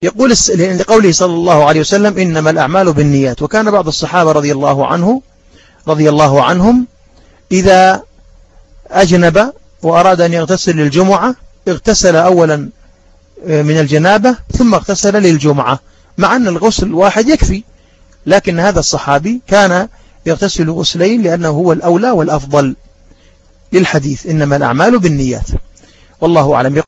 يقول لقوله صلى الله عليه وسلم إنما الأعمال بالنيات. وكان بعض الصحابة رضي الله عنهم إذا أجنب وأراد أن يغتسل للجمعة اغتسل أولا من الجنابة ثم اغتسل للجمعة، مع أن الغسل الواحد يكفي، لكن هذا الصحابي كان يغتسل غسلين لأنه هو الأولى والأفضل للحديث إنما الأعمال بالنيات. والله أعلم.